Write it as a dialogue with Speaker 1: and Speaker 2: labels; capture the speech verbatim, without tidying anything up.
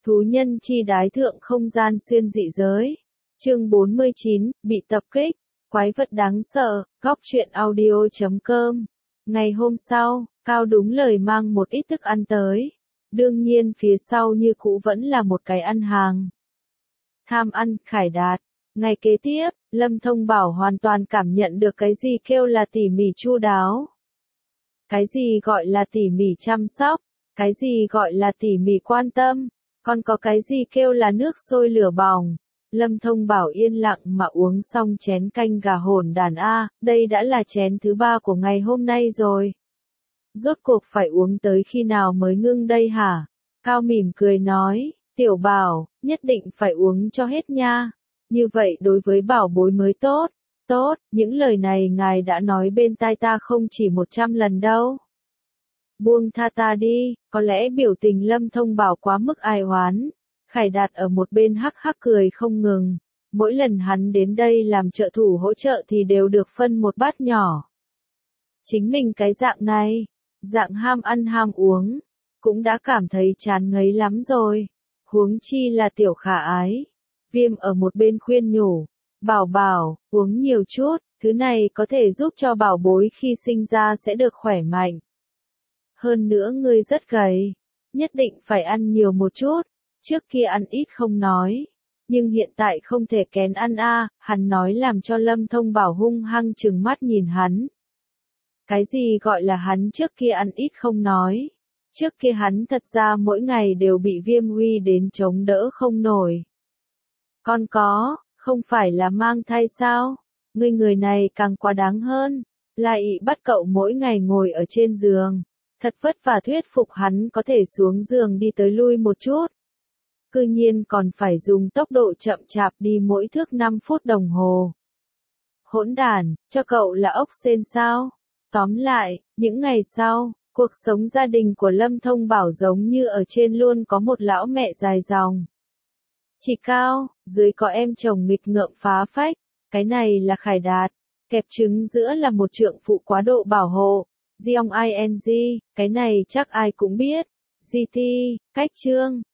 Speaker 1: Thú nhân chi đái thượng không gian xuyên dị giới. Chương bốn mươi chín, bị tập kích. Quái vật đáng sợ, góc truyện audio chấm com. Ngày hôm sau, Cao đúng lời mang một ít thức ăn tới. Đương nhiên phía sau như cũ vẫn là một cái ăn hàng. Tham ăn, Khải Đạt. Ngày kế tiếp, Lâm Thông Bảo hoàn toàn cảm nhận được cái gì kêu là tỉ mỉ chu đáo. Cái gì gọi là tỉ mỉ chăm sóc. Cái gì gọi là tỉ mỉ quan tâm. Còn có cái gì kêu là nước sôi lửa bỏng. Lâm Thông Bảo yên lặng mà uống xong chén canh gà hổn đàn A, đây đã là chén thứ ba của ngày hôm nay rồi. Rốt cuộc phải uống tới khi nào mới ngưng đây hả? Cao mỉm cười nói, Tiểu Bảo, nhất định phải uống cho hết nha. Như vậy đối với bảo bối mới tốt. Tốt, những lời này ngài đã nói bên tai ta không chỉ một trăm lần đâu. Buông tha ta đi, có lẽ biểu tình Lâm Thông Bảo quá mức ai oán. Khải Đạt ở một bên hắc hắc cười không ngừng. Mỗi lần hắn đến đây làm trợ thủ hỗ trợ thì đều được phân một bát nhỏ. Chính mình cái dạng này, dạng ham ăn ham uống, cũng đã cảm thấy chán ngấy lắm rồi. Huống chi là Tiểu Khả Ái. Viêm ở một bên khuyên nhủ. Bảo bảo, uống nhiều chút, thứ này có thể giúp cho bảo bối khi sinh ra sẽ được khỏe mạnh. Hơn nữa ngươi rất gầy, nhất định phải ăn nhiều một chút. Trước kia ăn ít không nói, nhưng hiện tại không thể kén ăn a, hắn nói làm cho Lâm Thông Bảo hung hăng trừng mắt nhìn hắn. Cái gì gọi là hắn trước kia ăn ít không nói? Trước kia hắn thật ra mỗi ngày đều bị Viêm uy đến chống đỡ không nổi. Con có, không phải là mang thai sao? Ngươi người này càng quá đáng hơn, lại bắt cậu mỗi ngày ngồi ở trên giường, thật vất vả thuyết phục hắn có thể xuống giường đi tới lui một chút. Cư nhiên còn phải dùng tốc độ chậm chạp đi mỗi thước năm phút đồng hồ. Hỗn đản, cho cậu là ốc sên sao? Tóm lại, những ngày sau, cuộc sống gia đình của Lâm Thông Bảo giống như ở trên luôn có một lão mẹ dài dòng. Chị Cao, dưới có em chồng nghịch ngợm phá phách, cái này là Khải Đạt, kẹp trứng giữa là một trượng phụ quá độ bảo hộ. Giong ing, cái này chắc ai cũng biết. giê tê, cách chương.